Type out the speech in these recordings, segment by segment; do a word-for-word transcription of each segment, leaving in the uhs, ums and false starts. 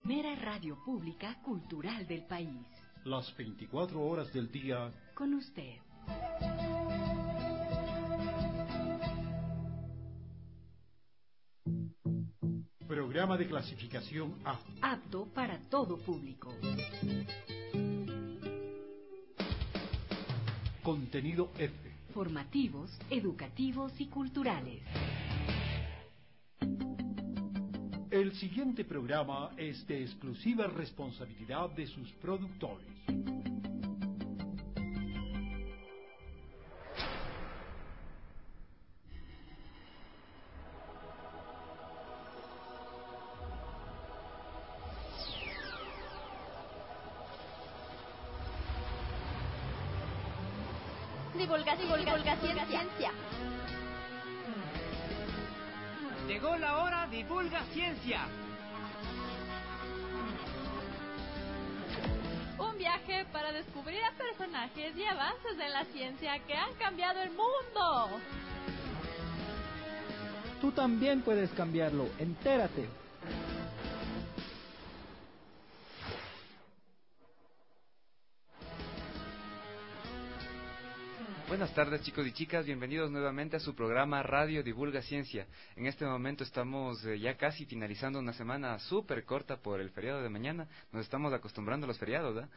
Mera radio pública cultural del país. Las veinticuatro horas del día. Con usted. Programa de clasificación A. Apto para todo público. Contenido F. Formativos, educativos y culturales. El siguiente programa es de exclusiva responsabilidad de sus productores. Divulgación, divulgación, ciencia. Llegó la hora, divulga ciencia. Un viaje para descubrir a personajes y avances de la ciencia que han cambiado el mundo. Tú también puedes cambiarlo, entérate. Buenas tardes, chicos y chicas, bienvenidos nuevamente a su programa Radio Divulga Ciencia. En este momento estamos eh, ya casi finalizando una semana súper corta por el feriado de mañana. Nos estamos acostumbrando a los feriados, ¿verdad?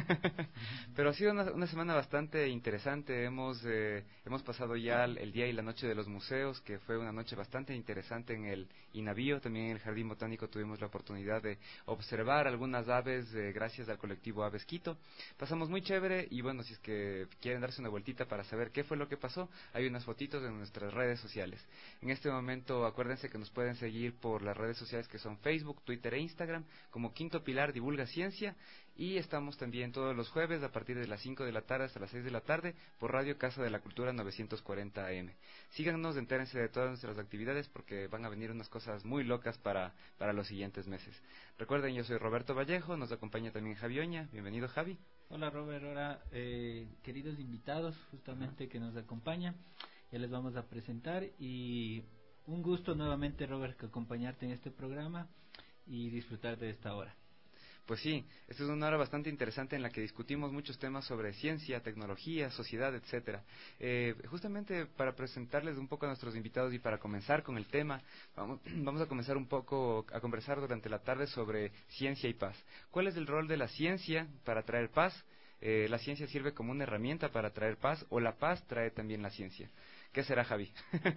Pero ha sido una, una semana bastante interesante. Hemos eh, hemos pasado ya el, el día y la noche de los museos, que fue una noche bastante interesante en el INAVIO. También en el Jardín Botánico tuvimos la oportunidad de observar algunas aves eh, gracias al colectivo Aves Quito. Pasamos muy chévere y bueno, si es que quieren darse una vueltita para saber qué fue lo que pasó, hay unas fotitos en nuestras redes sociales. En este momento acuérdense que nos pueden seguir por las redes sociales que son Facebook, Twitter e Instagram como Quinto Pilar Divulga Ciencia, y estamos también todos los jueves a partir de las cinco de la tarde hasta las seis de la tarde por Radio Casa de la Cultura novecientos cuarenta A M. Síganos, entérense de todas nuestras actividades porque van a venir unas cosas muy locas para, para los siguientes meses. Recuerden, yo soy Roberto Vallejo, nos acompaña también Javi Oña. Bienvenido, Javi. Hola, Robert. Hola, eh, queridos invitados justamente que nos acompañan. Ya les vamos a presentar y un gusto nuevamente, Robert, que acompañarte en este programa y disfrutar de esta hora. Pues sí, esta es una hora bastante interesante en la que discutimos muchos temas sobre ciencia, tecnología, sociedad, etcétera. Eh, justamente para presentarles un poco a nuestros invitados y para comenzar con el tema, vamos, vamos a comenzar un poco a conversar durante la tarde sobre ciencia y paz. ¿Cuál es el rol de la ciencia para traer paz? Eh, ¿La ciencia sirve como una herramienta para traer paz o la paz trae también la ciencia? ¿Qué será, Javi?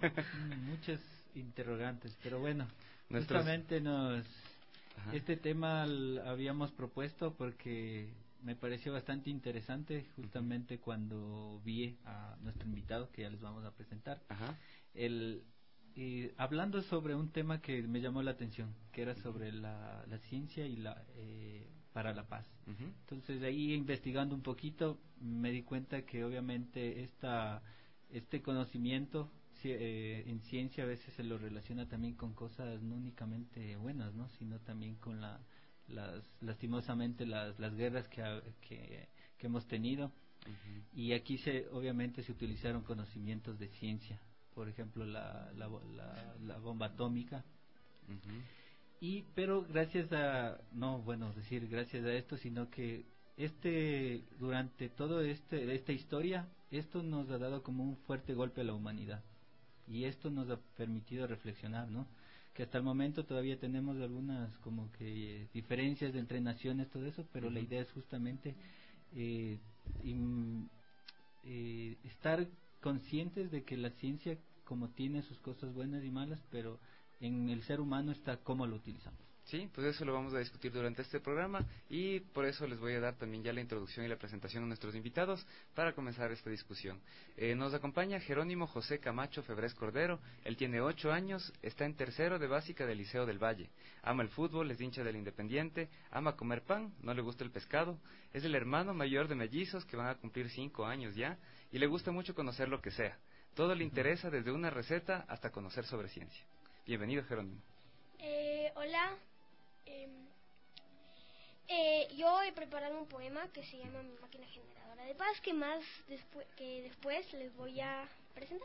Muchas interrogantes, pero bueno, Nuestros... justamente nos... Ajá. Este tema lo habíamos propuesto porque me pareció bastante interesante justamente uh-huh. cuando vi a nuestro invitado, que ya les vamos a presentar. Ajá. El, eh, hablando sobre un tema que me llamó la atención, que era sobre la, la ciencia y la eh, para la paz. Uh-huh. Entonces ahí investigando un poquito me di cuenta que obviamente esta este conocimiento eh, en ciencia a veces se lo relaciona también con cosas no únicamente buenas, ¿no? Sino también con la las lastimosamente las las guerras que que, que hemos tenido. Uh-huh. Y aquí se obviamente se utilizaron conocimientos de ciencia, por ejemplo la la la, la bomba atómica. Uh-huh. Y pero gracias a no bueno decir gracias a esto, sino que este durante todo este esta historia esto nos ha dado como un fuerte golpe a la humanidad y esto nos ha permitido reflexionar, ¿no? Que hasta el momento todavía tenemos algunas como que eh, diferencias entre naciones, todo eso, pero uh-huh. la idea es justamente eh, in, eh, estar conscientes de que la ciencia como tiene sus cosas buenas y malas, pero en el ser humano está cómo lo utilizamos. Sí, pues eso lo vamos a discutir durante este programa y por eso les voy a dar también ya la introducción y la presentación a nuestros invitados para comenzar esta discusión. Eh, nos acompaña Jerónimo José Camacho Febrés Cordero. Él tiene ocho años, está en tercero de básica del Liceo del Valle. Ama el fútbol, es hincha del Independiente, ama comer pan, no le gusta el pescado. Es el hermano mayor de mellizos que van a cumplir cinco años ya y le gusta mucho conocer lo que sea. Todo le interesa desde una receta hasta conocer sobre ciencia. Bienvenido, Jerónimo. Eh, hola. Eh, eh, yo he preparado un poema que se llama Mi máquina generadora de paz, que más después que después les voy a presentar.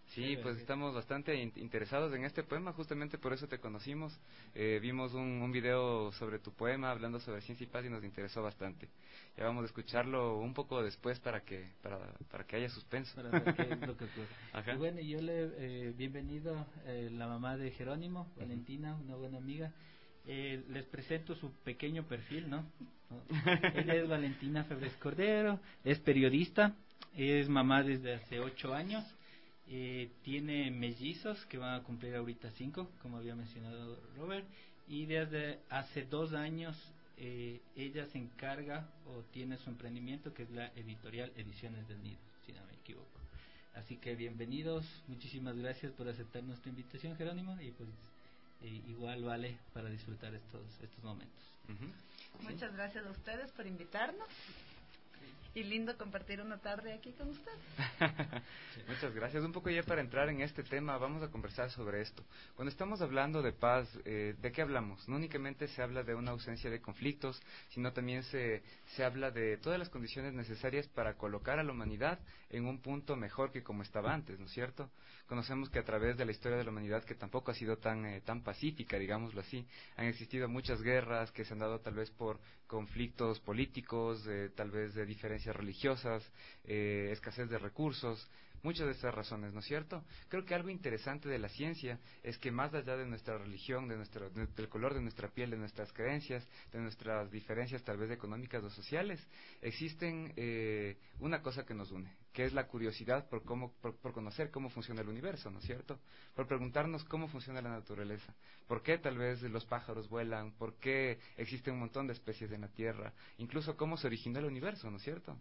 Sí, pues estamos bastante in- interesados en este poema, justamente por eso te conocimos. Eh, vimos un, un video sobre tu poema hablando sobre ciencia y paz y nos interesó bastante. Ya vamos a escucharlo un poco después para que para, para que haya suspenso. Para ver qué es lo que ocurre. Ajá. Y bueno, yo le eh, bienvenido eh, la mamá de Jerónimo, Valentina, una buena amiga. Eh, les presento su pequeño perfil, ¿no? Ella es Valentina Febres Cordero, es periodista, es mamá desde hace ocho años. Eh, tiene mellizos que van a cumplir ahorita cinco, como había mencionado Robert, y desde hace dos años eh, ella se encarga o tiene su emprendimiento que es la editorial Ediciones del Nido, si no me equivoco. Así que bienvenidos, muchísimas gracias por aceptar nuestra invitación, Jerónimo, y pues eh, igual vale para disfrutar estos estos momentos. Uh-huh. Muchas gracias a ustedes por invitarnos. Y lindo compartir una tarde aquí con ustedes. Muchas gracias. Un poco ya para entrar en este tema, vamos a conversar sobre esto. Cuando estamos hablando de paz, eh, ¿de qué hablamos? No únicamente se habla de una ausencia de conflictos, sino también se, se habla de todas las condiciones necesarias para colocar a la humanidad en un punto mejor que como estaba antes, ¿no es cierto? Conocemos que a través de la historia de la humanidad, que tampoco ha sido tan, eh, tan pacífica, digámoslo así, han existido muchas guerras que se han dado tal vez por conflictos políticos, eh, tal vez de diferencias religiosas, eh, escasez de recursos, muchas de estas razones, ¿no es cierto? Creo que algo interesante de la ciencia es que más allá de nuestra religión, de nuestro, de, del color de nuestra piel, de nuestras creencias, de nuestras diferencias tal vez económicas o sociales, existen eh, una cosa que nos une, que es la curiosidad por cómo, por, por conocer cómo funciona el universo, ¿no es cierto? Por preguntarnos cómo funciona la naturaleza, por qué tal vez los pájaros vuelan, por qué existe un montón de especies en la Tierra, incluso cómo se originó el universo, ¿no es cierto?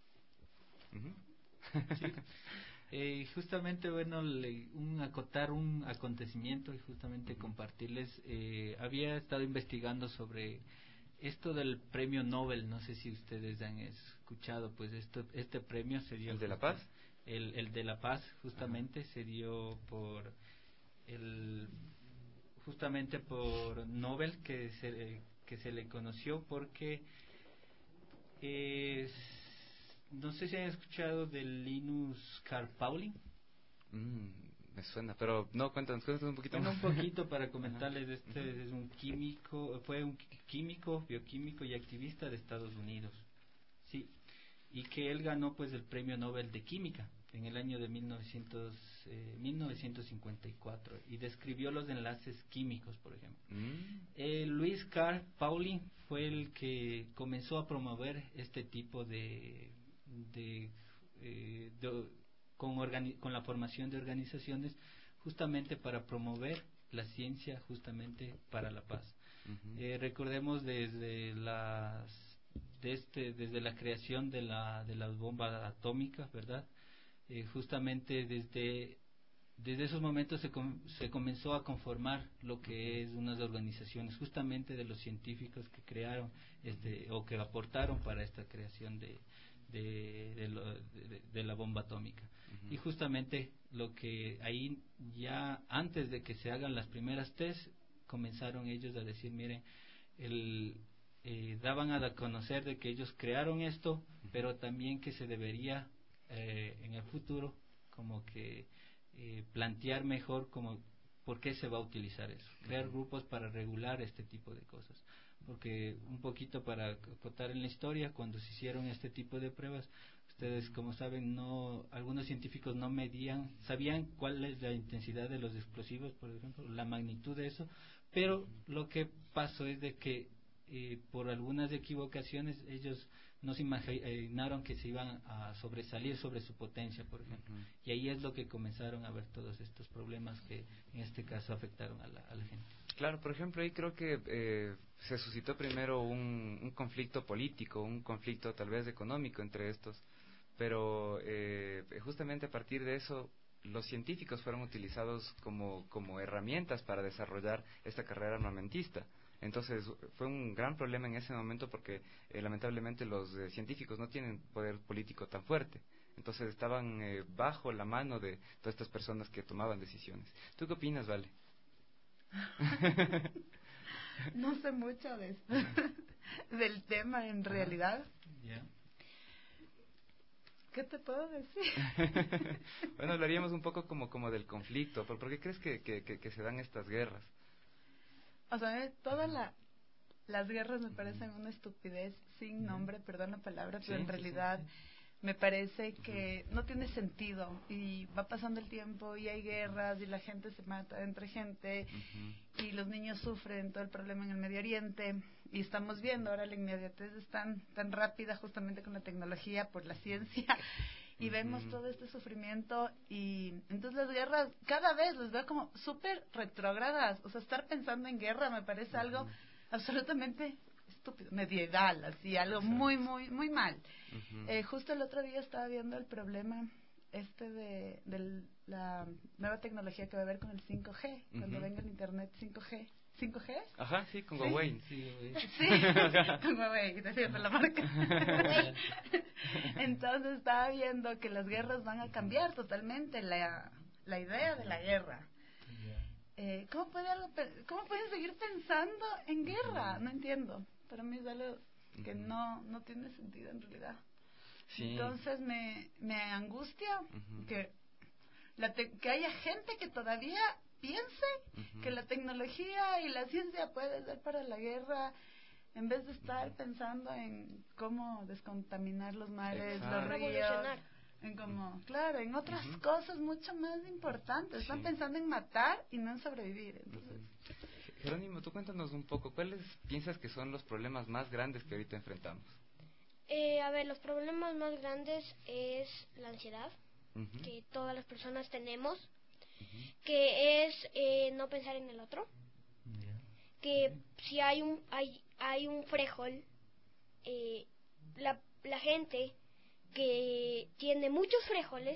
Uh-huh. Sí. Eh, justamente, bueno, le, un acotar un acontecimiento y justamente compartirles, eh, había estado investigando sobre esto del premio Nobel, no sé si ustedes han escuchado, pues esto, este premio se dio... ¿El de la paz? El, el de la paz, justamente, ajá, se dio por el... justamente por Nobel, que se, que se le conoció porque... Eh, no sé si han escuchado de Linus Carl Pauling. Mm, me suena, pero no, cuéntanos, cuéntanos un poquito bueno, más. un poquito para comentarles, este es un químico, fue un químico, bioquímico y activista de Estados Unidos, sí, y que él ganó pues el premio Nobel de Química en el año de mil novecientos, eh, mil novecientos cincuenta y cuatro y describió los enlaces químicos, por ejemplo. Mm. Eh, Luis Carl Pauling fue el que comenzó a promover este tipo de de, eh, de con, organi con la formación de organizaciones justamente para promover la ciencia justamente para la paz. Uh-huh. Eh, recordemos desde las de este desde la creación de la de las bombas atómicas, ¿verdad? Eh, justamente desde desde esos momentos se, com se comenzó a conformar lo que es unas organizaciones justamente de los científicos que crearon este o que aportaron para esta creación de De, de, lo, de, de la bomba atómica. Uh-huh. Y justamente lo que ahí ya antes de que se hagan las primeras test comenzaron ellos a decir, miren, el, eh, daban a conocer de que ellos crearon esto, uh-huh, pero también que se debería eh, en el futuro como que eh, plantear mejor como por qué se va a utilizar eso, crear uh-huh. grupos para regular este tipo de cosas. Porque un poquito para contar en la historia, cuando se hicieron este tipo de pruebas, ustedes como saben, no algunos científicos no medían, sabían cuál es la intensidad de los explosivos, por ejemplo, la magnitud de eso, pero lo que pasó es de que eh, por algunas equivocaciones ellos no se imaginaron que se iban a sobresalir sobre su potencia, por ejemplo, uh-huh. y ahí es lo que comenzaron a ver todos estos problemas que en este caso afectaron a la, a la gente. Claro, por ejemplo, ahí creo que eh, se suscitó primero un, un conflicto político, un conflicto tal vez económico entre estos, pero eh, justamente a partir de eso los científicos fueron utilizados como, como herramientas para desarrollar esta carrera armamentista. Entonces fue un gran problema en ese momento porque eh, lamentablemente los eh, científicos no tienen poder político tan fuerte. Entonces estaban eh, bajo la mano de todas estas personas que tomaban decisiones. ¿Tú qué opinas, Vale? No sé mucho de del tema en realidad. Yeah. ¿Qué te puedo decir? Bueno, hablaríamos un poco como, como del conflicto. ¿Por, por qué crees que, que, que, que se dan estas guerras? O sea, todas la, las guerras me parecen una estupidez sin nombre, perdón la palabra, pero Sí, en sí, realidad sí. me parece que no tiene sentido y va pasando el tiempo y hay guerras y la gente se mata entre gente Uh-huh. y los niños sufren todo el problema en el Medio Oriente y estamos viendo ahora la inmediatez es tan, tan rápida justamente con la tecnología por la ciencia y Uh-huh. vemos todo este sufrimiento y entonces las guerras cada vez los veo como súper retrógradas, o sea, estar pensando en guerra me parece Uh-huh. algo absolutamente estúpido, medieval, así, algo Exacto. muy, muy, muy mal. Uh-huh. Eh, justo el otro día estaba viendo el problema este de, de la nueva tecnología que va a haber con el cinco G, cuando Uh-huh. venga el internet cinco G. ¿cinco G? Ajá, sí, con Sí. Huawei. Sí, güey. Sí, con Huawei, decirte la marca. Entonces estaba viendo que las guerras van a cambiar totalmente la, la idea de la guerra. Eh, ¿cómo, puede algo, pe- ¿Cómo pueden seguir pensando en guerra? No entiendo. Para mí es algo que no, no tiene sentido en realidad. Sí. Entonces me, me angustia Ujú. que, la te- que haya gente que todavía piense Ujú. que la tecnología y la ciencia puede ser para la guerra en vez de estar pensando en cómo descontaminar los mares, Exacto. los ríos, Revolucionar. en como, claro, en otras Ujú. cosas mucho más importantes. Están Sí. pensando en matar y no en sobrevivir. Entonces, Jerónimo, tú cuéntanos un poco, ¿cuáles piensas que son los problemas más grandes que ahorita enfrentamos? Eh, a ver, los problemas más grandes es la ansiedad, Ujú. que todas las personas tenemos, Ujú. que es eh, no pensar en el otro, Ya. que si hay un hay hay un frijol, eh, la, la gente que tiene muchos frijoles,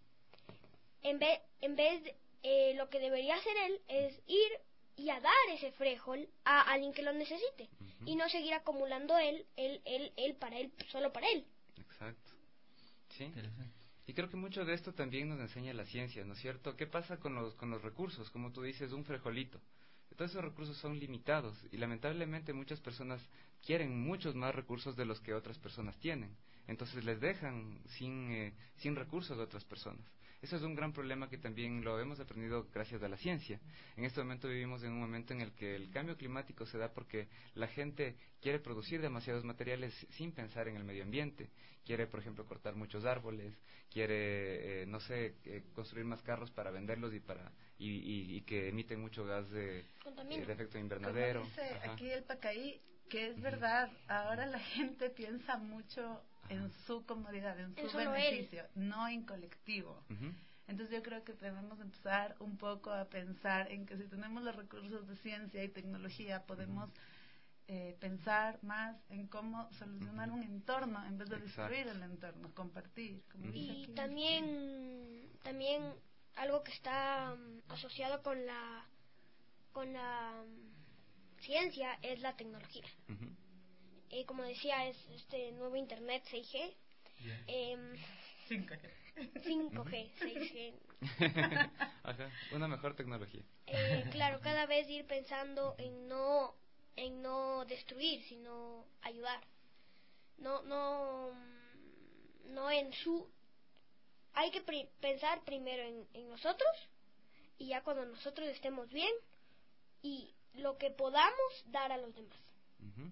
en vez en vez de, eh, lo que debería hacer él es ir y a dar ese frijol a alguien que lo necesite Ujú. y no seguir acumulando él él él él para él solo para él. Exacto. Sí. Interesante. Y creo que mucho de esto también nos enseña la ciencia, ¿no es cierto? ¿Qué pasa con los, con los recursos? Como tú dices, un frijolito. Todos esos recursos son limitados y lamentablemente muchas personas quieren muchos más recursos de los que otras personas tienen. Entonces les dejan sin, eh, sin recursos a otras personas. Eso es un gran problema que también lo hemos aprendido gracias a la ciencia. En este momento vivimos en un momento en el que el cambio climático se da porque la gente quiere producir demasiados materiales sin pensar en el medio ambiente. Quiere, por ejemplo, cortar muchos árboles, quiere, eh, no sé, eh, construir más carros para venderlos y para y, y, y que emiten mucho gas de, Contamina. eh, de efecto como invernadero. dice Ajá. aquí el Pacaí, que es Ujú. verdad, ahora la gente piensa mucho en su comodidad, en su En solo beneficio, no en colectivo. Ujú. Entonces yo creo que debemos empezar un poco a pensar en que si tenemos los recursos de ciencia y tecnología podemos eh, pensar más en cómo solucionar un entorno en vez de Exacto. destruir el entorno, compartir. Como dice Y aquí. también también algo que está mm, asociado con la con la mm, ciencia es la tecnología. Ujú. Eh, como decía, es este nuevo internet seis G, Ya. em, cinco G. cinco G, seis G. Ajá. Una mejor tecnología. Eh, claro, cada vez ir pensando en no en no destruir, sino ayudar. No no mm, no en su hay que pri- pensar primero en, en nosotros y ya cuando nosotros estemos bien y lo que podamos dar a los demás. Ujú.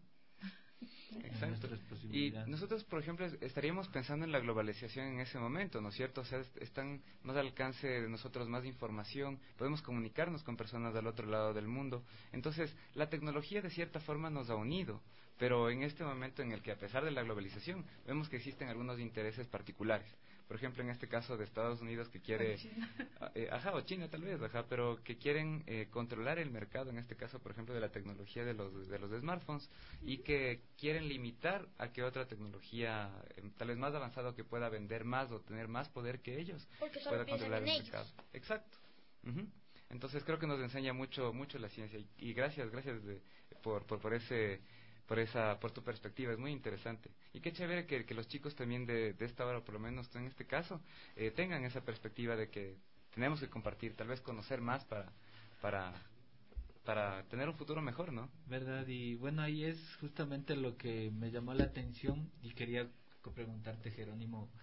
En Exacto. nuestras Y posibilidades. nosotros, por ejemplo, es- estaríamos pensando en la globalización en ese momento, ¿no es cierto? O sea, est- están más al alcance de nosotros más información, podemos comunicarnos con personas del otro lado del mundo. Entonces, la tecnología de cierta forma nos ha unido, pero en este momento en el que, a pesar de la globalización, vemos que existen algunos intereses particulares. Por ejemplo, en este caso de Estados Unidos que quiere, O China. ah, eh, ajá, o China tal vez, ajá, pero que quieren eh, controlar el mercado, en este caso, por ejemplo, de la tecnología de los de los smartphones y que quieren limitar a que otra tecnología, eh, tal vez más avanzada, que pueda vender más o tener más poder que ellos, Porque solo pueda piensan controlar en el ellos. mercado. Exacto. Ujú. Entonces creo que nos enseña mucho mucho la ciencia y, y gracias gracias de- por, por por ese por esa por tu perspectiva, es muy interesante y qué chévere que, que los chicos también de, de esta hora, por lo menos en este caso, eh, tengan esa perspectiva de que tenemos que compartir, tal vez conocer más para para para tener un futuro mejor, ¿no? ¿Verdad? Y bueno, ahí es justamente lo que me llamó la atención y quería co- preguntarte, Jerónimo,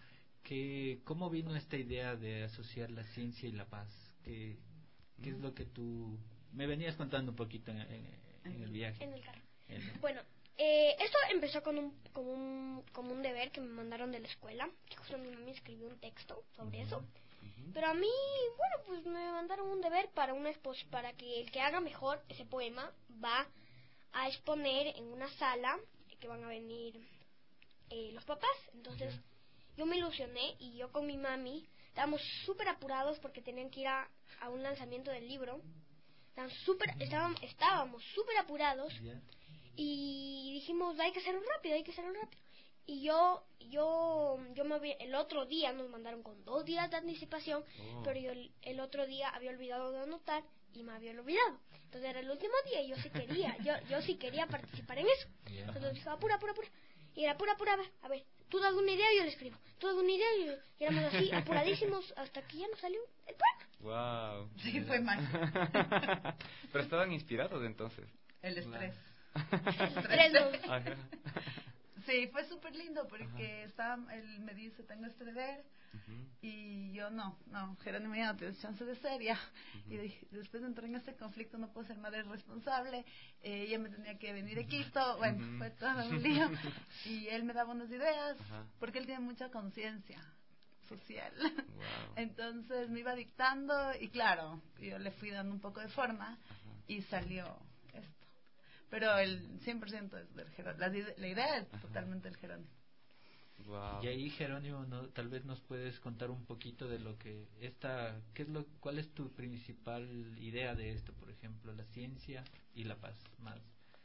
¿qué, ¿cómo vino esta idea de asociar la ciencia y la paz? ¿Qué, qué es lo que tú me venías contando un poquito en, en, en el viaje? En el carro. En- Bueno, eh, esto empezó con un, con, un, con un deber que me mandaron de la escuela, que justo mi mami escribió un texto sobre Ujú. eso. Pero a mí, bueno, pues me mandaron un deber para una expos para que el que haga mejor ese poema va a exponer en una sala que van a venir eh, los papás. Entonces yo me ilusioné y yo con mi mami estábamos súper apurados porque tenían que ir a, a un lanzamiento del libro. Estaban súper, estábamos estábamos súper apurados Ya. y dijimos, hay que hacerlo rápido, hay que hacerlo rápido. Y yo, yo, yo me había, el otro día nos mandaron con dos días de anticipación, Oh. pero yo el, el otro día había olvidado de anotar y me había olvidado. Entonces era el último día y yo sí quería, yo, yo sí quería participar en eso. Ya. Entonces dije, apura, apura, apura. Y era apura, apura, a ver, a ver, tú das una idea y yo le escribo. Tú das una idea y, yo- y éramos así, apuradísimos, hasta que ya nos salió el poema. Wow. Sí, fue mágico. Pero estaban inspirados entonces. El estrés. Tres, dos. Ajá. Sí, fue súper lindo porque estaba, él me dice, tengo este deber, Ujú. y yo no, no, Jerónimo, ya no tienes chance de ser, ya. Ujú. Y dije, después entré en este conflicto, no puedo ser madre responsable, eh, ella me tenía que venir a Quito, bueno, Ujú. fue todo un lío. Y él me daba unas ideas, Ajá. porque él tiene mucha conciencia social. Wow. Entonces me iba dictando y claro, yo le fui dando un poco de forma y salió esto. Pero el cien por ciento es del Jerónimo, la, ide- la idea es Ajá. totalmente del Jerónimo. Wow. Y ahí, Jerónimo, ¿no? Tal vez nos puedes contar un poquito de lo que esta, ¿qué es lo, cuál es tu principal idea de esto, por ejemplo, la ciencia y la paz, más?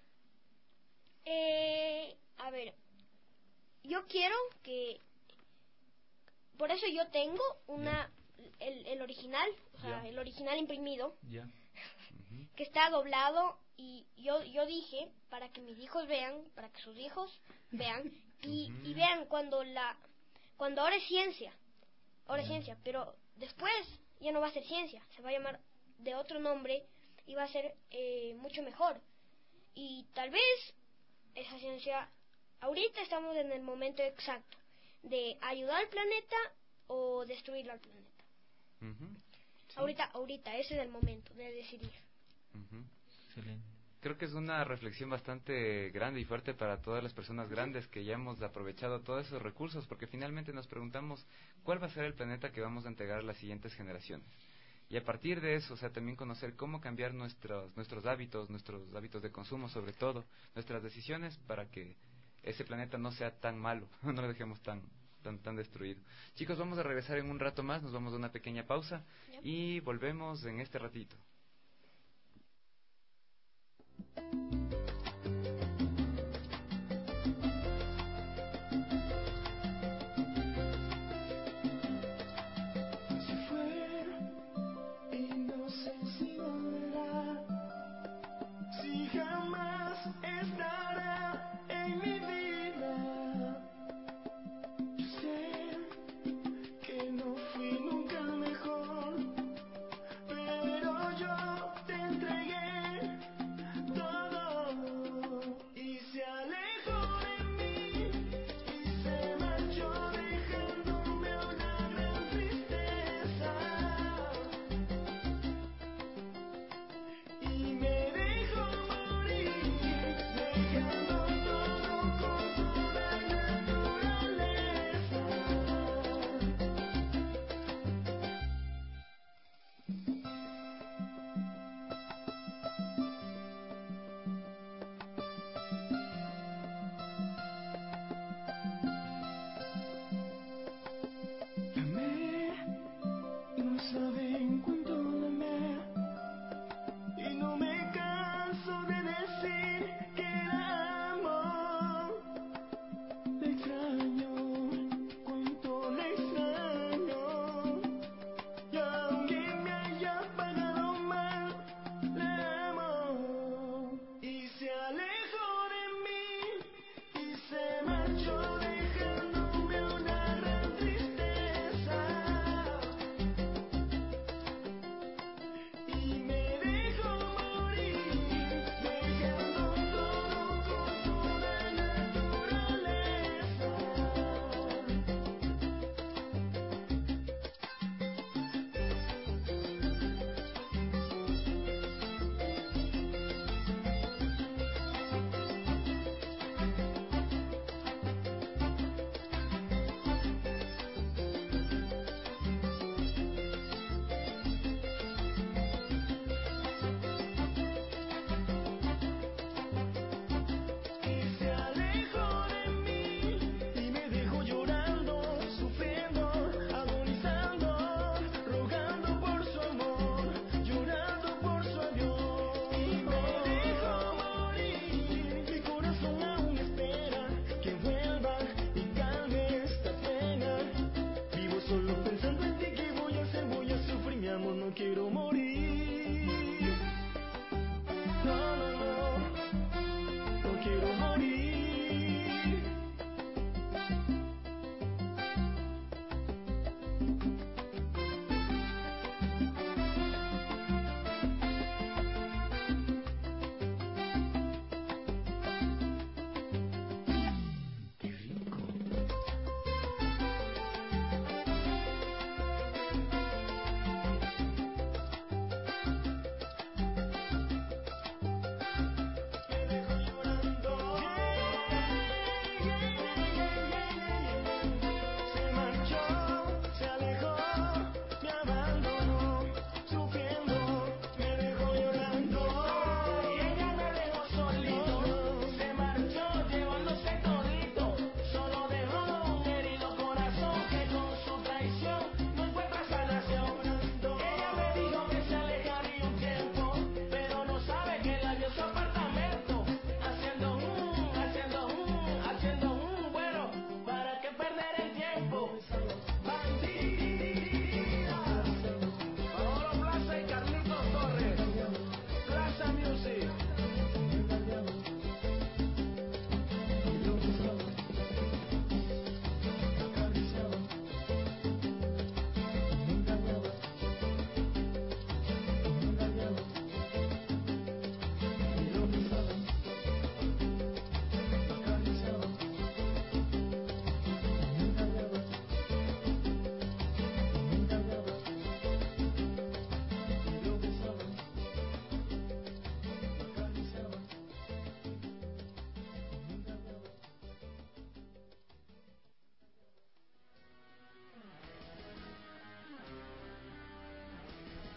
Eh, a ver, yo quiero que, por eso yo tengo una, el, el original, o sea, Ya. el original imprimido, Ya. Ujú. que está doblado y yo yo dije para que mis hijos vean, para que sus hijos vean y, Ujú. y vean cuando la cuando ahora es ciencia, ahora es Ya. ciencia, pero después ya no va a ser ciencia, se va a llamar de otro nombre y va a ser eh, mucho mejor. Y tal vez esa ciencia, ahorita estamos en el momento exacto de ayudar al planeta o destruir al planeta. Ujú. Sí. Ahorita, ahorita, ese es el momento de decidir. Ujú. Excelente. Creo que es una reflexión bastante grande y fuerte para todas las personas grandes que ya hemos aprovechado todos esos recursos, porque finalmente nos preguntamos cuál va a ser el planeta que vamos a entregar a las siguientes generaciones. Y a partir de eso, o sea, también conocer cómo cambiar nuestros nuestros hábitos, nuestros hábitos de consumo, sobre todo, nuestras decisiones para que ese planeta no sea tan malo, no lo dejemos tan tan tan destruido. Chicos, vamos a regresar en un rato más, nos vamos a una pequeña pausa Ya. y volvemos en este ratito. Si fue y no sé si volverá, si jamás estará en mi vida. Yo sé que no fui nunca el mejor, pero yo te entregué todo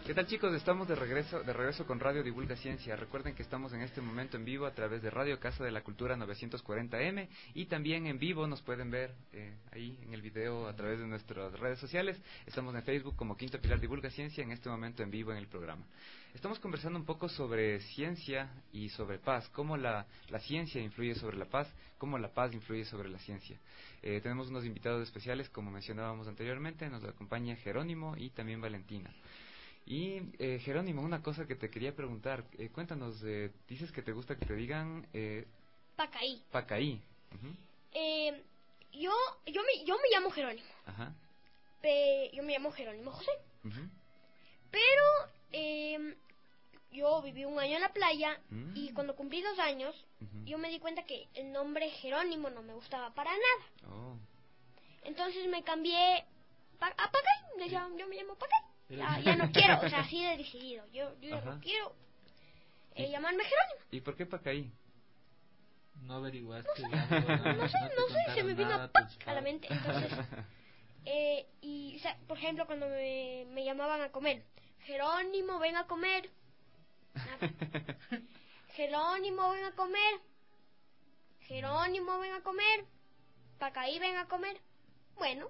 ¿Qué tal, chicos? Estamos de regreso de regreso con Radio Divulga Ciencia. Recuerden que estamos en este momento en vivo a través de Radio Casa de la Cultura novecientos cuarenta eme y también en vivo nos pueden ver eh, ahí en el video a través de nuestras redes sociales. Estamos en Facebook como Quinto Pilar Divulga Ciencia, en este momento en vivo en el programa. Estamos conversando un poco sobre ciencia y sobre paz, cómo la, la ciencia influye sobre la paz, cómo la paz influye sobre la ciencia. Eh, tenemos unos invitados especiales, como mencionábamos anteriormente, nos acompaña Jerónimo y también Valentina. Y eh, Jerónimo, una cosa que te quería preguntar, eh, cuéntanos, eh, dices que te gusta que te digan eh, Pacaí. Pacaí. Uh-huh. Eh, yo, yo, me, yo me llamo Jerónimo. Ajá. Pe, yo me llamo Jerónimo José. Uh-huh. Pero eh, yo viví un año en la playa uh-huh. y cuando cumplí dos años, uh-huh. yo me di cuenta que el nombre Jerónimo no me gustaba para nada. Oh. Entonces me cambié pa, a Pacaí. Decía, yo me llamo Pacaí. Ya, ya no quiero, o sea, así de decidido. Yo, yo ya no quiero eh, llamarme Jerónimo. ¿Y por qué Pacaí? No averiguaste. No sé, algo, no, no, no sé, no sé se me vino a, a la mente. Entonces, eh, y, o sea, por ejemplo, cuando me, me llamaban a comer, Jerónimo, ven a comer. Nada. Jerónimo, ven a comer. Jerónimo, ven a comer. Pacaí, ven a comer. Bueno.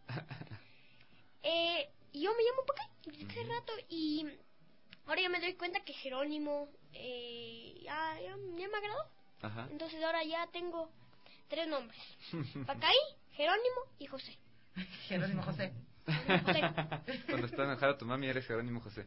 Eh, y yo me llamo Pacaí hace rato y ahora ya me doy cuenta que Jerónimo eh, ya, ya, ya me agradó. Ajá. Entonces ahora ya tengo tres nombres: Pacaí, Jerónimo y José. Jerónimo José. José. Cuando está enojada tu mami eres Jerónimo José.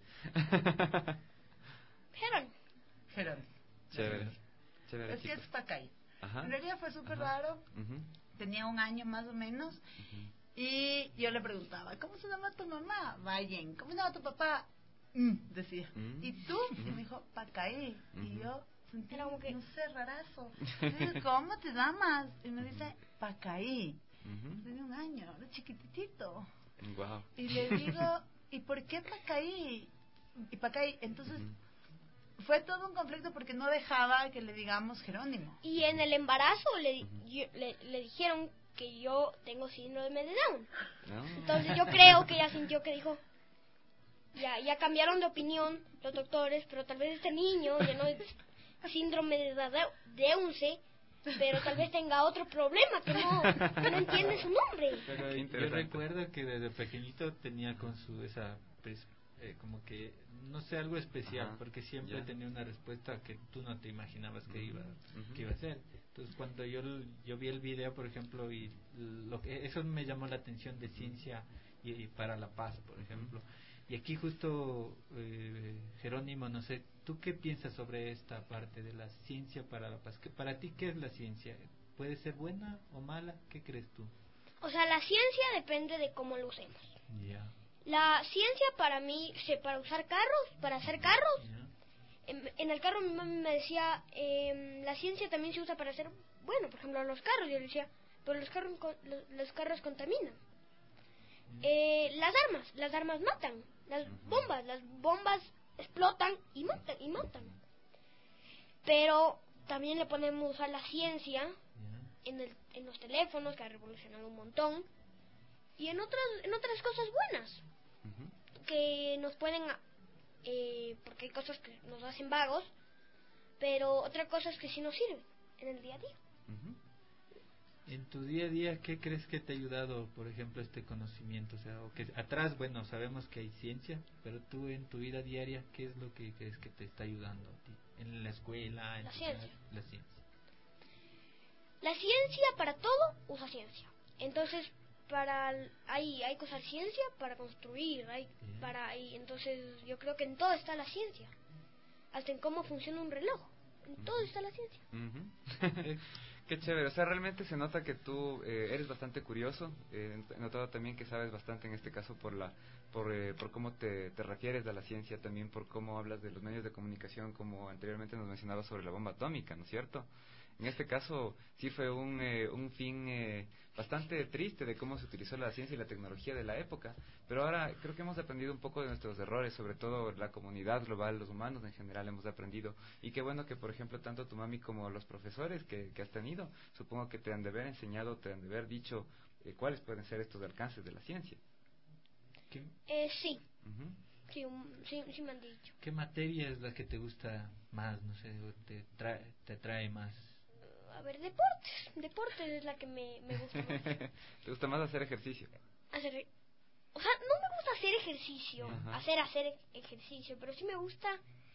Jerónimo. Jerónimo. Chévere. Chévere, es chicos. que es Pacaí. Ajá. En realidad fue súper Ajá. raro. Uh-huh. Tenía un año más o menos. Uh-huh. Y yo le preguntaba, ¿cómo se llama tu mamá? Vayen. ¿Cómo se llama tu papá? Mm, decía. Mm. ¿Y tú? Uh-huh. Y me dijo, Pacaí. Uh-huh. Y yo sentí, como que, no sé, rarazo. Y dije, ¿cómo te llamas? Y me dice, Pacaí. Uh-huh. Tenía un año, era chiquititito. Wow. Y le digo, ¿y por qué Pacaí? Y Pacaí, entonces... Uh-huh. Fue todo un conflicto porque no dejaba que le digamos Jerónimo. Y en el embarazo le, uh-huh. yo, le, le dijeron que yo tengo síndrome de Down. No. Entonces yo creo que ella sintió que dijo, ya ya cambiaron de opinión los doctores, pero tal vez este niño ya no es síndrome de Down, pero tal vez tenga otro problema que no, que no entiende su nombre. Pero yo recuerdo que desde pequeñito tenía con su esa pues, eh, como que no sé, algo especial. Ajá. Porque siempre yeah. tenía una respuesta que tú no te imaginabas que iba uh-huh. que iba a ser. Entonces cuando yo yo vi el video, por ejemplo, y lo que eso me llamó la atención de ciencia y, y para la paz, por ejemplo. Y aquí justo eh, Jerónimo, no sé, ¿tú qué piensas sobre esta parte de la ciencia para la paz? ¿Qué, para ti qué es la ciencia? ¿Puede ser buena o mala? ¿Qué crees tú? O sea, la ciencia depende de cómo lo usemos. Ya. Yeah. La ciencia para mí, para usar carros, para hacer carros. Yeah. En, en el carro mi mamá me decía, eh, la ciencia también se usa para hacer, bueno, por ejemplo, los carros. Yo le decía, pero los carros, los, los carros contaminan. Mm. Eh, las armas, las armas matan. Las uh-huh. bombas, las bombas explotan y matan, y matan. Pero también le podemos usar la ciencia yeah. en, el, en los teléfonos, que ha revolucionado un montón. Y en otras, en otras cosas buenas. Uh-huh. Que nos pueden... Eh, porque hay cosas que nos hacen vagos, pero otra cosa es que sí nos sirven en el día a día. Uh-huh. En tu día a día, ¿qué crees que te ha ayudado, por ejemplo, este conocimiento? O sea, o que atrás, bueno, sabemos que hay ciencia, pero tú en tu vida diaria, ¿qué es lo que crees que te está ayudando a ti? En la escuela, en la tu ciencia. Casa, la ciencia. La ciencia para todo usa ciencia. Entonces, para hay hay cosas ciencia para construir, hay yeah. para y entonces yo creo que en todo está la ciencia, hasta en cómo funciona un reloj, en uh-huh. todo está la ciencia. Uh-huh. Qué chévere, o sea, realmente se nota que tú eh, eres bastante curioso, eh, he notado también que sabes bastante en este caso por la por eh, por cómo te, te refieres a la ciencia, también por cómo hablas de los medios de comunicación, como anteriormente nos mencionabas sobre la bomba atómica, ¿no es cierto? En este caso sí fue un, eh, un fin eh, bastante triste de cómo se utilizó la ciencia y la tecnología de la época, pero ahora creo que hemos aprendido un poco de nuestros errores, sobre todo la comunidad global, los humanos en general hemos aprendido, y qué bueno que por ejemplo tanto tu mami como los profesores que, que has tenido, supongo que te han de haber enseñado, te han de haber dicho eh, cuáles pueden ser estos alcances de la ciencia. Eh, sí. Uh-huh. Sí, un- sí, sí me han dicho. ¿Qué materia es la que te gusta más, no sé, o te trae, te trae más? A ver, deportes. Deportes es la que me, me gusta más. ¿Te gusta más hacer ejercicio? Hacer, o sea, no me gusta hacer ejercicio, Ajá. hacer, hacer ej- ejercicio, pero sí me gusta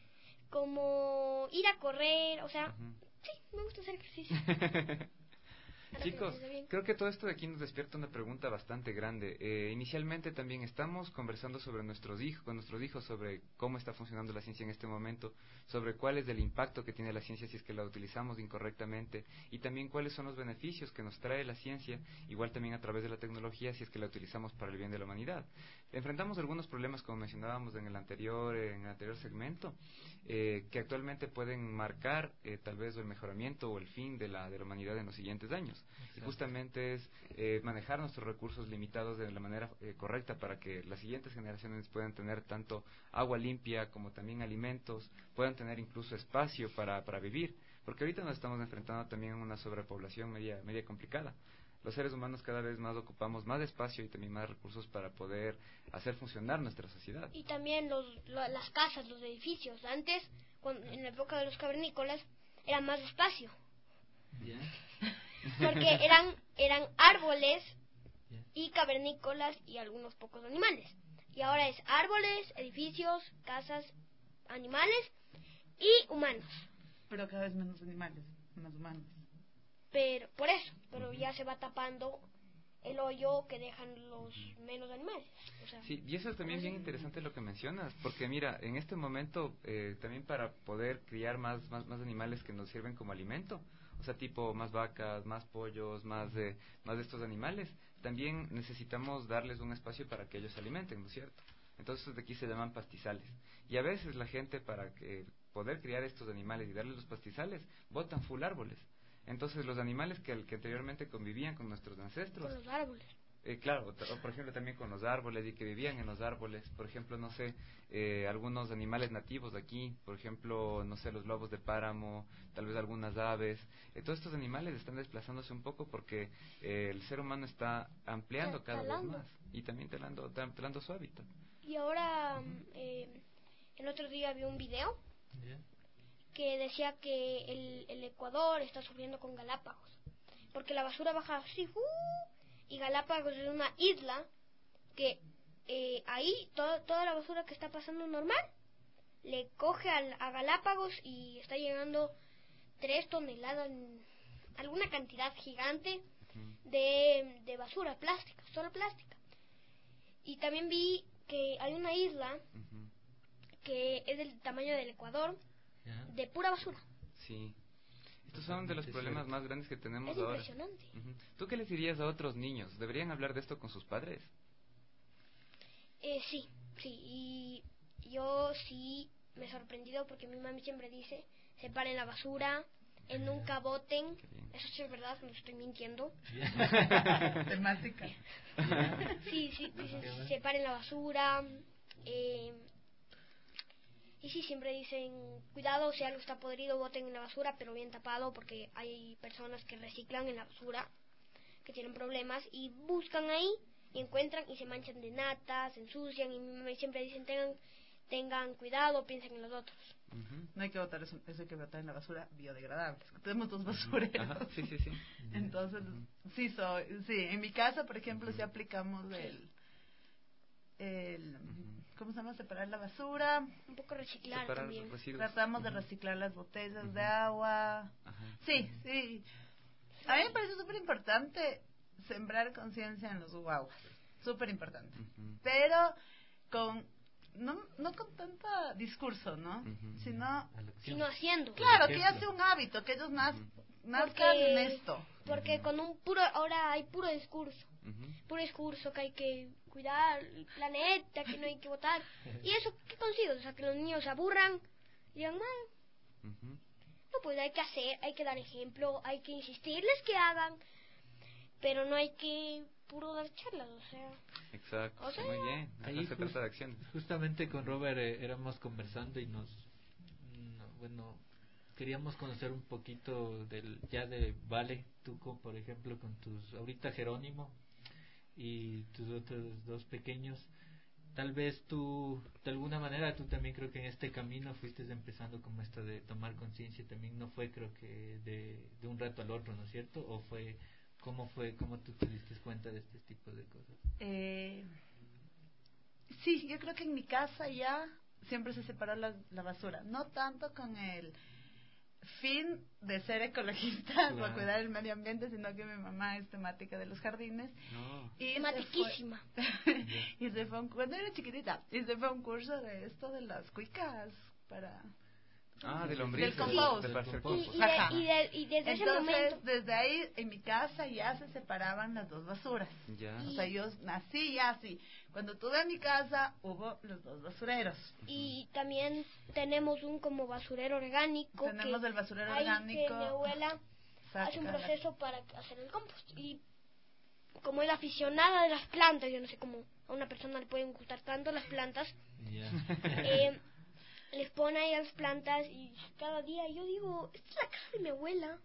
como ir a correr, o sea, Ujú. sí, me gusta hacer ejercicio. Ahora que lo Chicos, pienso bien. creo que todo esto de aquí nos despierta una pregunta bastante grande. Eh, inicialmente también estamos conversando sobre nuestros hijos, con nuestros hijos, sobre cómo está funcionando la ciencia en este momento, sobre cuál es el impacto que tiene la ciencia si es que la utilizamos incorrectamente, y también cuáles son los beneficios que nos trae la ciencia, igual también a través de la tecnología si es que la utilizamos para el bien de la humanidad. Enfrentamos algunos problemas, como mencionábamos en el anterior, en el anterior segmento, eh, que actualmente pueden marcar eh, tal vez el mejoramiento o el fin de la, de la humanidad en los siguientes años. Y justamente es eh, manejar nuestros recursos limitados de la manera eh, correcta para que las siguientes generaciones puedan tener tanto agua limpia como también alimentos, puedan tener incluso espacio para, para vivir, porque ahorita nos estamos enfrentando también a una sobrepoblación media, media complicada. Los seres humanos cada vez más ocupamos más espacio y también más recursos para poder hacer funcionar nuestra sociedad. Y también los, lo- las casas, los edificios. Antes, cuando, en la época de los cavernícolas, era más espacio. ¿Ya? Porque eran, eran árboles y cavernícolas y algunos pocos animales. Y ahora es árboles, edificios, casas, animales y humanos. Pero cada vez menos animales, más humanos. Pero por eso, pero ya se va tapando el hoyo que dejan los menos animales. O sea, Sí, y eso es también bien interesante lo que mencionas, porque mira, en este momento eh, también para poder criar más, más, más animales que nos sirven como alimento, o sea, tipo más vacas, más pollos, más de, más de estos animales, también necesitamos darles un espacio para que ellos se alimenten, ¿no es cierto? Entonces de aquí se llaman pastizales. Y a veces la gente, para que poder criar estos animales y darles los pastizales, botan full árboles. Entonces los animales que, que anteriormente convivían con nuestros ancestros, con los árboles. eh, claro, o, por ejemplo también con los árboles y que vivían en los árboles, por ejemplo, no sé, eh, algunos animales nativos de aquí, por ejemplo, no sé, los lobos de páramo, tal vez algunas aves, eh, todos estos animales están desplazándose un poco porque eh, el ser humano está ampliando cada vez Talando. más y también talando, tal- talando su hábitat. Y ahora, eh, el otro día vi un video ¿Ya? que decía que el, el Ecuador está sufriendo con Galápagos, porque la basura baja así, ¡uh! Y Galápagos es una isla que eh, ahí todo, toda la basura que está pasando normal le coge al, a Galápagos y está llegando tres toneladas, alguna cantidad gigante de, de basura plástica, solo plástica. Y también vi que hay una isla Ujú. que es del tamaño del Ecuador, ¿Ya? de pura basura. Sí. Estos son de los Totalmente problemas cierto. más grandes que tenemos Es ahora. impresionante. Ujú. ¿Tú qué les dirías a otros niños? ¿Deberían hablar de esto con sus padres? Eh, sí, sí, y yo sí me he sorprendido porque mi mami siempre dice, separen la basura, eh, nunca boten. Qué bien. Eso sí es verdad, no estoy mintiendo. Temática. Sí, sí, dice, separen la basura. Eh, y sí, siempre dicen, cuidado, si algo está podrido, boten en la basura, pero bien tapado, porque hay personas que reciclan en la basura, que tienen problemas, y buscan ahí, y encuentran, y se manchan de nata, se ensucian, y mi mamá siempre dicen, tengan, tengan cuidado, piensen en los otros. Ujú. No hay que botar eso, eso hay que botar en la basura biodegradable. Tenemos dos basureros. Ajá, sí, sí, sí. Entonces, Ujú. sí, soy, sí, en mi casa, por ejemplo, sí aplicamos el, el, ¿cómo se llama? Separar la basura. Un poco reciclar Separar también. residuos. Tratamos de Ujú. reciclar las botellas Ujú. de agua. Ajá. Sí, sí. A mí me parece súper importante sembrar conciencia en los guaguas. Súper importante. Ujú. Pero con, no, no con tanta discurso, ¿no? Ujú. Sino, A la acción. Sino haciendo. claro, Por que ya ejemplo. sea un hábito, que ellos naz, Ujú. nazcan Porque- en esto. Porque con un puro, ahora hay puro discurso. Ujú. Puro discurso que hay que cuidar el planeta, que no hay que votar. ¿Y eso qué consigue? O sea, que los niños se aburran y digan, "Ay, Ujú. no, pues hay que hacer, hay que dar ejemplo, hay que insistirles que hagan, pero no hay que puro dar charlas, o sea, Exacto, O sea, muy bien. Ahí Entonces se jus- trata de acciones. Justamente con Robert eh, éramos conversando y nos, no, bueno, queríamos conocer un poquito del ya de Vale, tú con, por ejemplo con tus, ahorita Jerónimo y tus otros dos pequeños, tal vez tú, de alguna manera, tú también creo que en este camino fuiste empezando como esto de tomar conciencia, también no fue creo que de, de un rato al otro, ¿no es cierto? ¿O fue, cómo fue, cómo tú te diste cuenta de este tipo de cosas? Eh, sí, yo creo que en mi casa ya siempre se separó la, la basura, no tanto con el fin de ser ecologista, claro, por cuidar el medio ambiente, sino que mi mamá es temática de los jardines. No. Y tematiquísima. Y se fue un, cuando era chiquitita, y se fue a un curso de esto de las cuicas para... Ah, del lombriz. Del compost. De, de, de compost. Y, y, de, y, de, y desde Entonces, ese momento... desde ahí, en mi casa ya se separaban las dos basuras. Ya. O sea, yo nací ya así. Cuando tuve mi casa, hubo los dos basureros. Y también tenemos un como basurero orgánico. Tenemos que el basurero ahí orgánico. que mi abuela hace un proceso para hacer el compost. Y como es aficionada de las plantas, yo no sé cómo a una persona le pueden gustar tanto las plantas. Yeah. eh, les pone ahí a las plantas y cada día yo digo, esta es la casa de mi abuela.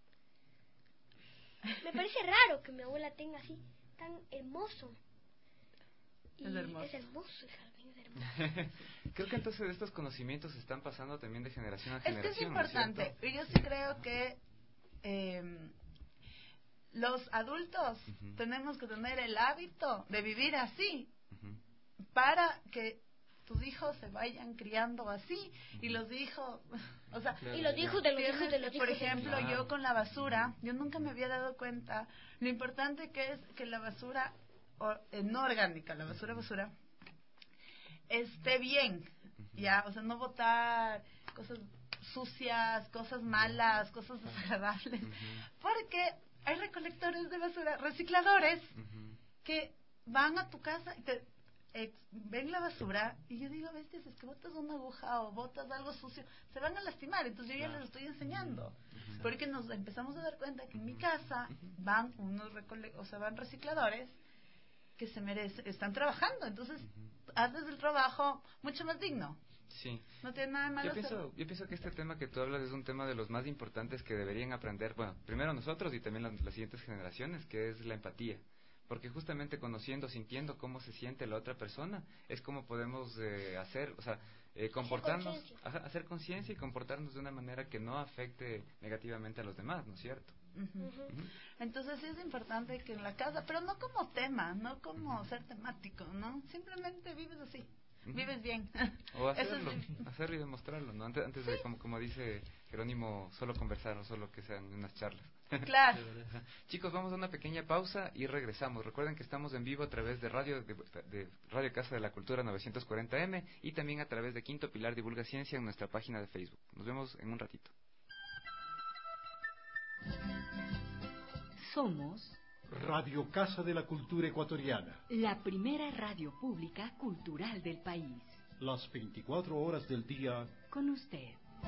Me parece raro que mi abuela tenga así tan hermoso. Y es hermoso. Es hermoso el jardín, es hermoso. Creo que entonces estos conocimientos se están pasando también de generación a es generación. Es que es importante. ¿No es yo sí creo que eh, los adultos uh-huh. tenemos que tener el hábito de vivir así uh-huh. para que tus hijos se vayan criando así uh-huh. y los hijos, o sea, claro, y los hijos de los hijos de los hijos. Por ejemplo, claro. yo con la basura, yo nunca me había dado cuenta lo importante que es que la basura o, eh, no orgánica, la basura basura esté bien, uh-huh. ya, o sea, no botar cosas sucias, cosas malas, cosas desagradables, uh-huh. porque hay recolectores de basura, recicladores uh-huh. que van a tu casa y te Eh, ven la basura y yo digo a veces es que botas una aguja o botas algo sucio, se van a lastimar, entonces yo ya les estoy enseñando uh-huh. porque nos empezamos a dar cuenta que en mi casa van unos recole- o sea, van recicladores que se merecen, están trabajando, entonces uh-huh. haces el trabajo mucho más digno. Sí. No tiene nada de malo. Yo pienso, yo pienso que este tema que tú hablas es un tema de los más importantes que deberían aprender, bueno, primero nosotros y también las, las siguientes generaciones, que es la empatía. Porque justamente conociendo, sintiendo cómo se siente la otra persona, es como podemos eh, hacer, o sea, eh, comportarnos, hacer conciencia y comportarnos de una manera que no afecte negativamente a los demás, ¿no es cierto? Uh-huh. Uh-huh. Entonces sí es importante que en la casa, pero no como tema, no como uh-huh. ser temático, ¿no? Simplemente vives así, uh-huh. vives bien. O hacerlo, es... hacerlo y demostrarlo, ¿no? Antes, antes sí. de, como, como dice Jerónimo, solo conversar, no solo que sean unas charlas. Claro. Chicos, vamos a una pequeña pausa y regresamos. Recuerden que estamos en vivo a través de Radio de, de Radio Casa de la Cultura novecientos cuarenta eme y también a través de Quinto Pilar Divulga Ciencia en nuestra página de Facebook. Nos vemos en un ratito. Somos Radio Casa de la Cultura Ecuatoriana, la primera radio pública cultural del país. Las veinticuatro horas del día con usted.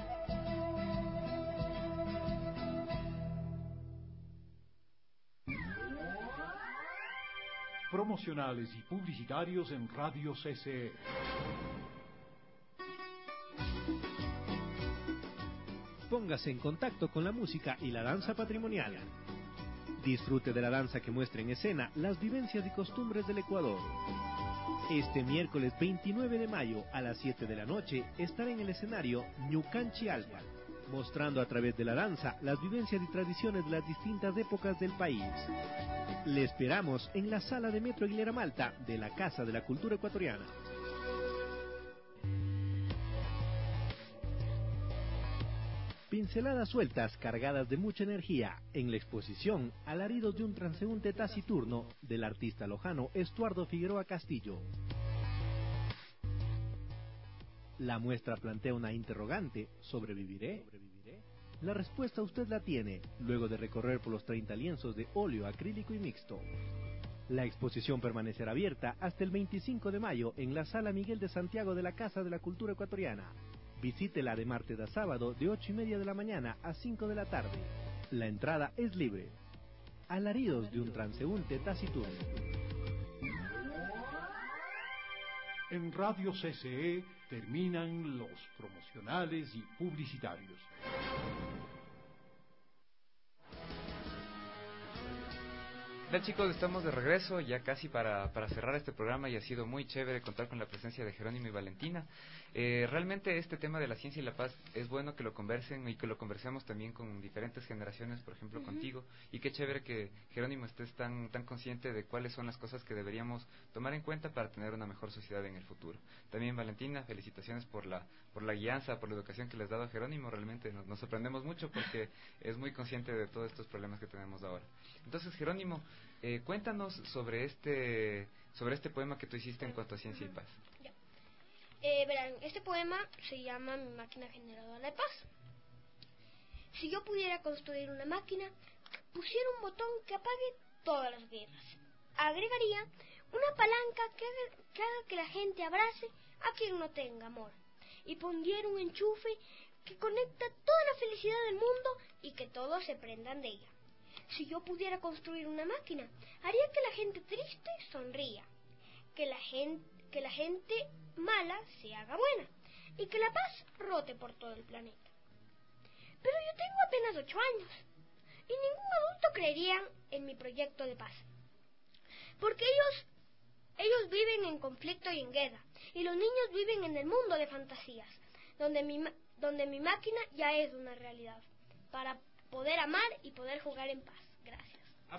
Promocionales y publicitarios en Radio C C E. Póngase en contacto con la música y la danza patrimonial. Disfrute de la danza que muestra en escena las vivencias y costumbres del Ecuador. Este miércoles veintinueve de mayo a las siete de la noche estará en el escenario Ñucanchi Alpa, mostrando a través de la danza las vivencias y tradiciones de las distintas épocas del país. Le esperamos en la sala de Metro Aguilera Malta de la Casa de la Cultura Ecuatoriana. Pinceladas sueltas cargadas de mucha energía en la exposición Alaridos de un transeúnte taciturno del artista lojano Estuardo Figueroa Castillo. La muestra plantea una interrogante: ¿sobreviviré? La respuesta usted la tiene luego de recorrer por los treinta lienzos de óleo, acrílico y mixto. La exposición permanecerá abierta hasta el veinticinco de mayo en la Sala Miguel de Santiago de la Casa de la Cultura Ecuatoriana. Visítela de martes a sábado de ocho y media de la mañana a cinco de la tarde. La entrada es libre. Alaridos de un transeúnte taciturno. En Radio C C E terminan los promocionales y publicitarios. tal, chicos? Estamos de regreso ya casi para, para cerrar este programa y ha sido muy chévere contar con la presencia de Jerónimo y Valentina. Eh, realmente este tema de la ciencia y la paz es bueno que lo conversen y que lo conversemos también con diferentes generaciones, por ejemplo uh-huh. contigo, y qué chévere que Jerónimo estés tan, tan consciente de cuáles son las cosas que deberíamos tomar en cuenta para tener una mejor sociedad en el futuro. También Valentina, felicitaciones por la, por la guianza, por la educación que les has dado a Jerónimo, realmente nos, nos sorprendemos mucho porque es muy consciente de todos estos problemas que tenemos ahora. Entonces, Jerónimo, eh, cuéntanos sobre este, sobre este poema que tú hiciste en cuanto a ciencia y paz. Eh, verán, este poema se llama Mi máquina generadora de paz. Si yo pudiera construir una máquina, pusiera un botón que apague todas las guerras. Agregaría una palanca que haga, que haga que la gente abrace a quien no tenga amor. Y pondría un enchufe que conecta toda la felicidad del mundo y que todos se prendan de ella. Si yo pudiera construir una máquina, haría que la gente triste sonría, que la gente, que la gente mala se haga buena y que la paz rote por todo el planeta. Pero yo tengo apenas ocho años y ningún adulto creería en mi proyecto de paz, porque ellos ellos viven en conflicto y en guerra, y los niños viven en el mundo de fantasías, donde mi donde mi máquina ya es una realidad para poder amar y poder jugar en paz. Gracias.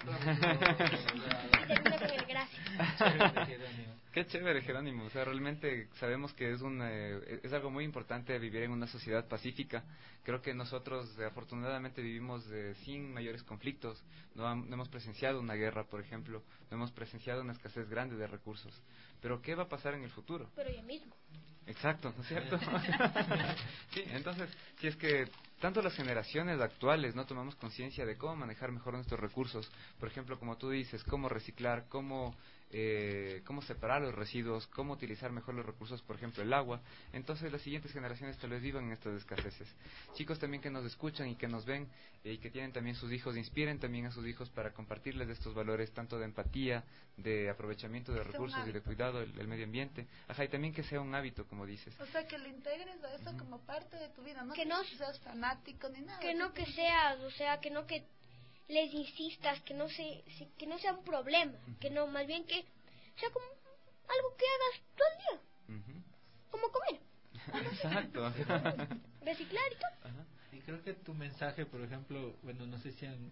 Qué chévere, Jerónimo. O sea, realmente sabemos que es un eh, es algo muy importante vivir en una sociedad pacífica. Creo que nosotros eh, afortunadamente vivimos eh, sin mayores conflictos. No, no hemos presenciado una guerra, por ejemplo. No hemos presenciado una escasez grande de recursos. Pero ¿qué va a pasar en el futuro? Pero ya mismo. Exacto, ¿no es cierto? Sí, entonces, si es que tanto las generaciones actuales no tomamos conciencia de cómo manejar mejor nuestros recursos, por ejemplo, como tú dices, cómo reciclar, cómo eh, cómo separar los residuos, cómo utilizar mejor los recursos, por ejemplo, el agua, entonces las siguientes generaciones tal vez vivan en estas escaseces. Chicos también que nos escuchan y que nos ven eh, y que tienen también sus hijos, inspiren también a sus hijos para compartirles de estos valores, tanto de empatía, de aprovechamiento de recursos y de cuidado del, del medio ambiente. Ajá, y también que sea un hábito, como dices. O sea, que lo integres a eso uh-huh. como parte de tu vida, no que no seas fanático ni nada. Que no que seas, o sea, que no que les insistas, que no se, que no sea un problema, uh-huh. que no, más bien que sea como algo que hagas todo el día, uh-huh. como comer. Exacto. Reciclar y todo. Ajá. Y creo que tu mensaje, por ejemplo, bueno, no sé si han,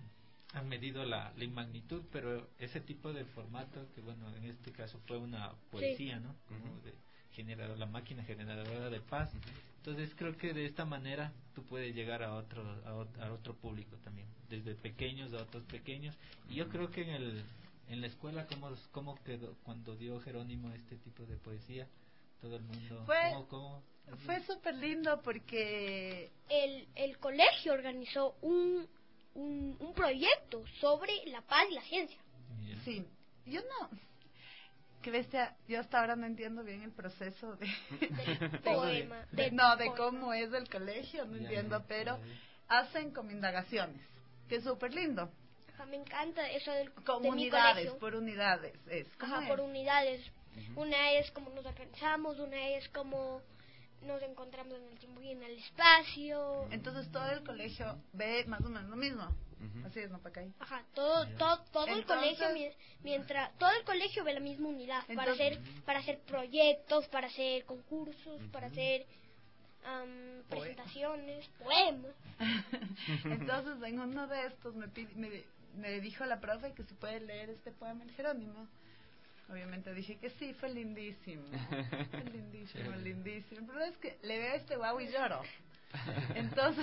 han medido la, la magnitud, pero ese tipo de formato, que bueno, en este caso fue una poesía, sí. ¿no? Como uh-huh. de generador, la máquina generadora de paz. Uh-huh. Entonces creo que de esta manera tú puedes llegar a otro a, otro, a otro público también, desde pequeños a otros pequeños. Y yo creo que en el en la escuela, ¿cómo, cómo quedó cuando dio Jerónimo este tipo de poesía? Todo el mundo... Fue, ¿cómo, cómo? fue súper lindo porque... El, el colegio organizó un, un, un proyecto sobre la paz y la ciencia. Yeah. Sí, yo no... Qué bestia, yo hasta ahora no entiendo bien el proceso de... del poema. De, de no, de poema. cómo es el colegio, no yeah, entiendo, yeah, pero yeah. hacen como indagaciones, que es súper lindo. Me encanta eso del como de mi unidades, colegio. por unidades es. Ajá, es? por unidades. Uh-huh. Una es como nos organizamos, una es como nos encontramos en el tiempo y en el espacio. Entonces todo el colegio ve más o menos lo mismo. Uh-huh. Así es, ¿no, Pacay? Ajá, todo, todo, todo Entonces, el colegio mientras todo el colegio ve la misma unidad entonces, para hacer para hacer proyectos, para hacer concursos, uh-huh. para hacer um, presentaciones, poemas. Entonces en uno de estos me, pide, me me dijo la profe que se puede leer este poema el Jerónimo. Obviamente dije que sí, fue lindísimo. Fue lindísimo, lindísimo. Pero es que le veo este guau y lloro. Entonces,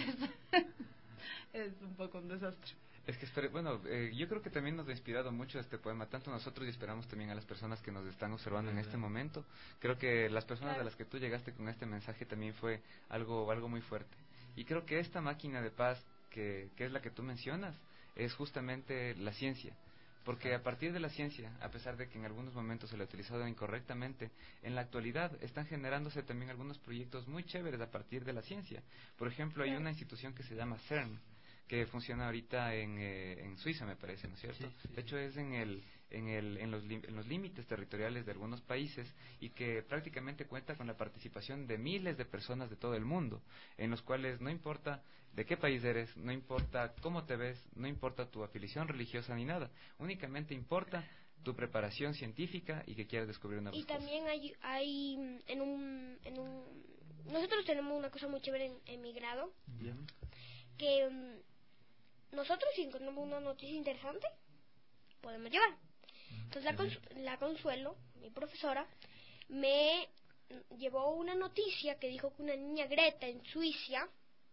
es un poco un desastre. Es que, espere, bueno, eh, yo creo que también nos ha inspirado mucho este poema, tanto nosotros y esperamos también a las personas que nos están observando en este momento. Creo que las personas claro. a las que tú llegaste con este mensaje también fue algo, algo muy fuerte. Y creo que esta máquina de paz, que, que es la que tú mencionas, es justamente la ciencia, porque a partir de la ciencia, a pesar de que en algunos momentos se la ha utilizado incorrectamente, en la actualidad están generándose también algunos proyectos muy chéveres a partir de la ciencia. Por ejemplo, hay una institución que se llama CERN, que funciona ahorita en, eh, en Suiza, me parece, ¿no es cierto? Sí, sí. De hecho, es en el en, el, en, los, en los límites territoriales de algunos países y que prácticamente cuenta con la participación de miles de personas de todo el mundo, en los cuales no importa de qué país eres, no importa cómo te ves, no importa tu afiliación religiosa ni nada, únicamente importa tu preparación científica y que quieras descubrir una Y cosa. también hay, hay en un, en un... Nosotros tenemos una cosa muy chévere en, en mi grado, Ya. que um, nosotros si encontramos una noticia interesante, podemos llevar. Entonces la, Cons- la Consuelo, mi profesora, me llevó una noticia que dijo que una niña Greta en Suiza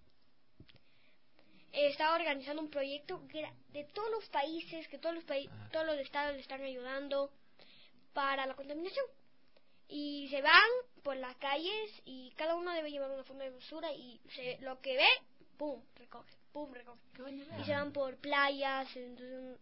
eh, estaba organizando un proyecto gra- de todos los países, que todos los, pa- Ah. todos los estados le están ayudando para la contaminación. Y se van por las calles y cada uno debe llevar una funda de basura y se, lo que ve, pum, recoge, pum, recoge. Qué buena idea. Y se van por playas, entonces,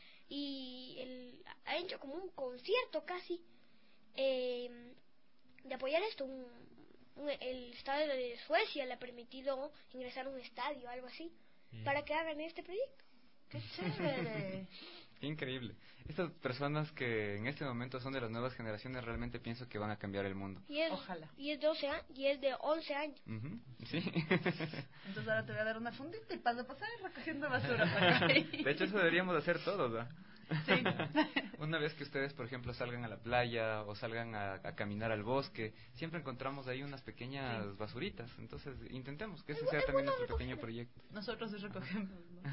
y el, ha hecho como un concierto casi eh, de apoyar esto. Un, un- el Estado de Suecia le ha permitido ingresar a un estadio, algo así, Bien. para que hagan este proyecto. Qué chévere. Qué increíble. Estas personas que en este momento son de las nuevas generaciones realmente pienso que van a cambiar el mundo. Y es, Ojalá. y es doce años, y es de once años. Ujú, sí. Entonces ahora te voy a dar una fundita y paso a pasar recogiendo basura. por ahí. De hecho, eso deberíamos hacer todos, ¿verdad? Sí. Una vez que ustedes, por ejemplo, salgan a la playa o salgan a, a caminar al bosque, siempre encontramos ahí unas pequeñas Sí. basuritas. Entonces, intentemos que ese Es sea bu- es también bueno nuestro pequeño recoger. proyecto. Nosotros sí recogemos. ¿no?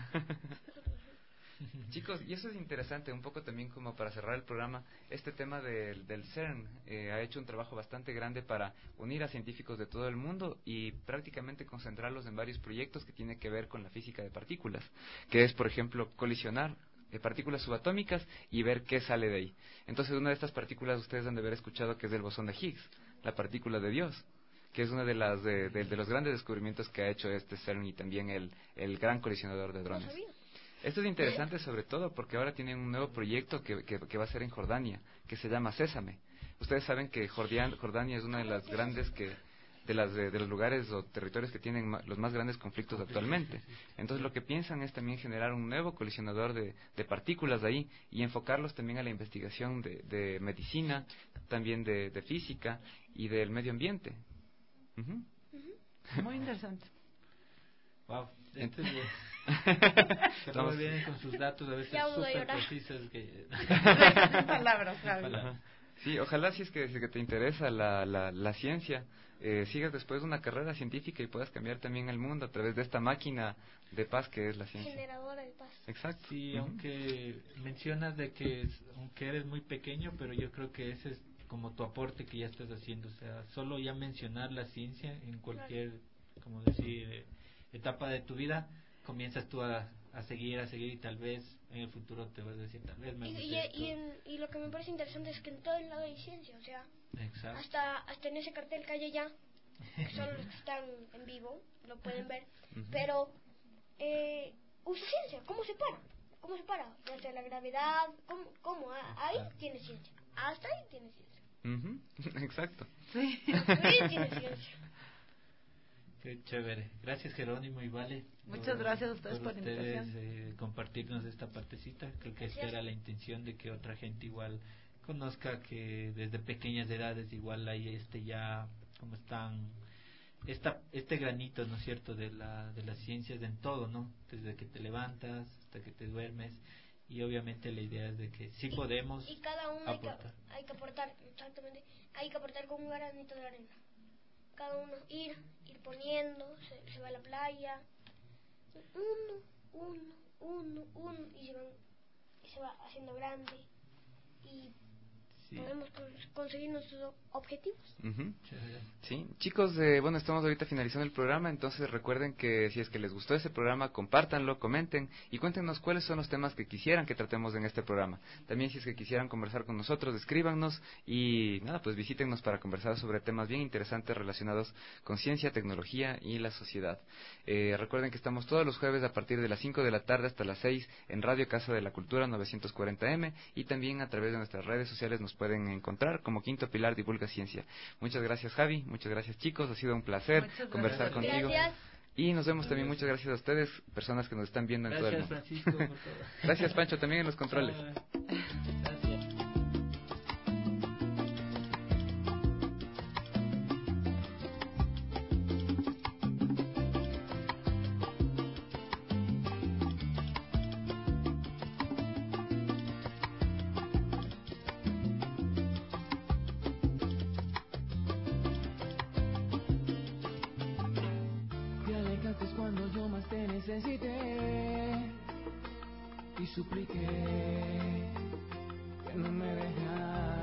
Chicos, y eso es interesante, un poco también como para cerrar el programa, este tema del, del CERN eh, ha hecho un trabajo bastante grande para unir a científicos de todo el mundo y prácticamente concentrarlos en varios proyectos que tienen que ver con la física de partículas, que es, por ejemplo, colisionar eh, partículas subatómicas y ver qué sale de ahí. Entonces, una de estas partículas ustedes han de haber escuchado que es del bosón de Higgs, la partícula de Dios, que es uno de, las, de, de, de los grandes descubrimientos que ha hecho este CERN y también el, el gran colisionador de No drones. sabía. Esto es interesante sobre todo porque ahora tienen un nuevo proyecto que, que, que va a ser en Jordania, que se llama Sésame. Ustedes saben que Jordian- Jordania es una de las grandes que de las de, de los lugares o territorios que tienen ma- los más grandes conflictos actualmente. Entonces lo que piensan es también generar un nuevo colisionador de, de partículas de ahí y enfocarlos también a la investigación de, de medicina, también de, de física y del medio ambiente. Ujú. Muy interesante. Wow. Ent- Este, que Estamos- vienen con sus datos a veces Ya vamos a súper llorar. precisos que... Sin palabras, Javi. Palabras. Sí, ojalá si es que, si que te interesa la, la, la ciencia, eh, sigas después una carrera científica y puedas cambiar también el mundo a través de esta máquina de paz que es la ciencia. Generadora de paz. Exacto. Sí, Ujú. aunque mencionas de que es- aunque eres muy pequeño, pero yo creo que ese es como tu aporte que ya estás haciendo, o sea, solo ya mencionar la ciencia en cualquier, como decir, eh, etapa de tu vida, comienzas tú a, a seguir, a seguir y tal vez en el futuro te vas a decir, tal vez me Y, guste y, esto. y, en- y lo que me parece interesante es que en todo el lado hay ciencia, o sea, Exacto. hasta hasta en ese cartel que hay allá, que solo los que están en vivo lo pueden ver, Ujú. pero eh, usa ciencia, ¿cómo se para? ¿Cómo se para? Desde la gravedad, ¿cómo? cómo? Ah, ahí tiene ciencia, hasta ahí tiene ciencia, Ujú. Exacto. Sí. hasta ahí tiene ciencia. Qué chévere. Gracias Jerónimo y Vale. Muchas gracias a ustedes por la ustedes, invitación. eh, compartirnos esta partecita. Creo que esta Gracias. era la intención de que otra gente igual conozca que desde pequeñas edades igual hay este ya como están esta este granito, ¿no es cierto?, de la de las ciencias en todo, ¿no? Desde que te levantas hasta que te duermes y obviamente la idea es de que sí podemos Y cada uno hay que, aportar. hay que aportar, exactamente, hay que aportar con un granito de arena. Cada uno ir, ir poniendo, se, se va a la playa, uno, uno, uno, uno, y se, van, y se va haciendo grande y Sí. podemos cons- conseguir nuestros objetivos. Ujú. Chévere. Sí, chicos, eh, bueno, estamos ahorita finalizando el programa, entonces recuerden que si es que les gustó ese programa, compártanlo, comenten y cuéntenos cuáles son los temas que quisieran que tratemos en este programa. También si es que quisieran conversar con nosotros, escríbanos y nada, pues visítennos para conversar sobre temas bien interesantes relacionados con ciencia, tecnología y la sociedad. Eh, recuerden que estamos todos los jueves a partir de las cinco de la tarde hasta las seis en Radio Casa de la Cultura novecientos cuarenta M y también a través de nuestras redes sociales nos pueden encontrar como Quinto Pilar Divulga Ciencia. Muchas gracias Javi, muchas gracias chicos, ha sido un placer Muchas conversar gracias. contigo. Gracias. Y nos vemos también, muchas gracias a ustedes, personas que nos están viendo en Gracias, todo el mundo. Francisco, por todo. Gracias, Pancho, también en los controles. Cuando yo más te necesité y supliqué que no me dejaras.